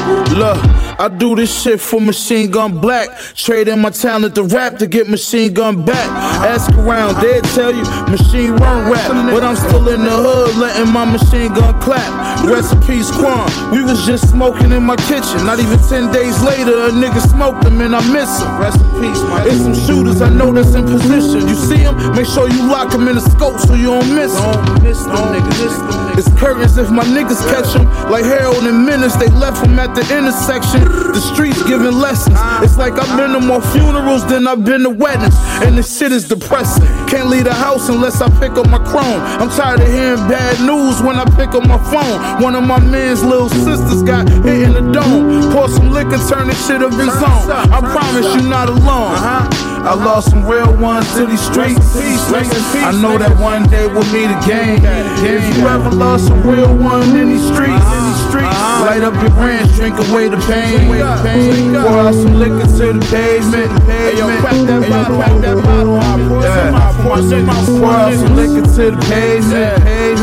Look, I do this shit for Machine Gun Black. Trading my talent to rap to get Machine Gun back. Ask around, they'll tell you Machine run rap, but I'm still in the hood letting my machine gun clap. Rest in peace, Quan. We was just smoking in my kitchen. Not even 10 days later, a nigga smoked him and I miss him. Rest in peace, man. It's some shooters I know that's in position. You see them? Make sure you lock them in the scope so you don't miss them. Don't miss them niggas. It's curtains if my niggas catch them. Like Harold and Menace, they left him at the intersection. The streets giving lessons. It's like I've been to more funerals than I've been to weddings. And this shit is depressing. Can't leave the house unless I pick up my chrome. I'm tired of hearing bad news when I pick up my phone. One of my man's little sisters got hit in the dome. Pour some liquor, turn this shit up in zone. I promise you not alone. I lost some real ones to these streets. I know that one day we'll meet again. If you ever lost some real one in these streets, light up your branch, drink away the pain. Pour out some liquor to the pavement. Hey yo, crack that bottle. Pour out some liquor to the pavement.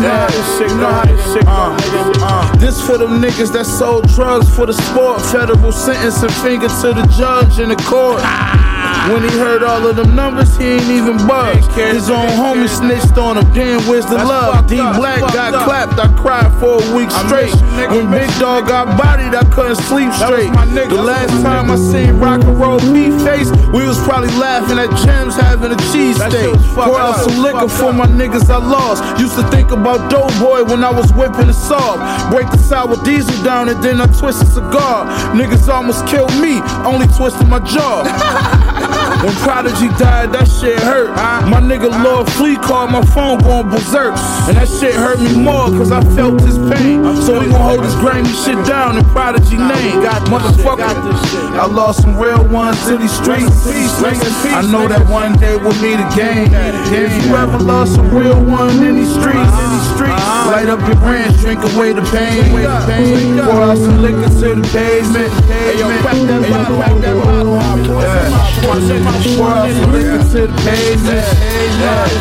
This for them niggas that sold drugs for the sport. Federal sentence and finger to the judge in the court. When he heard all of them numbers, he ain't even budged. His own homie snitched on him, damn, where's the love? D Black got clapped, I cried for a week straight. When Big Dog got bodied, I couldn't sleep straight. The last time I seen Rock and Roll P-Face, we was probably laughing at Gems having a cheesesteak. Pour out some liquor for my niggas I lost. Used to think about Doughboy when I was whipping the saw. Break the sour diesel down and then I twist a cigar. Niggas almost killed me, only twisted my jaw. When Prodigy died, that shit hurt. My nigga Lord Flea called my phone going berserk. And that shit hurt me more cause I felt his pain. So we gon' hold this grimy shit down in Prodigy name. Motherfucker, I lost some real ones to these streets. I know that one day we'll meet again. If you ever lost some real one in these streets, light up your branch, drink away the pain. Pour out some liquor to the pavement. Hey yo, crack that bottle. Pour out some liquor to the pavement.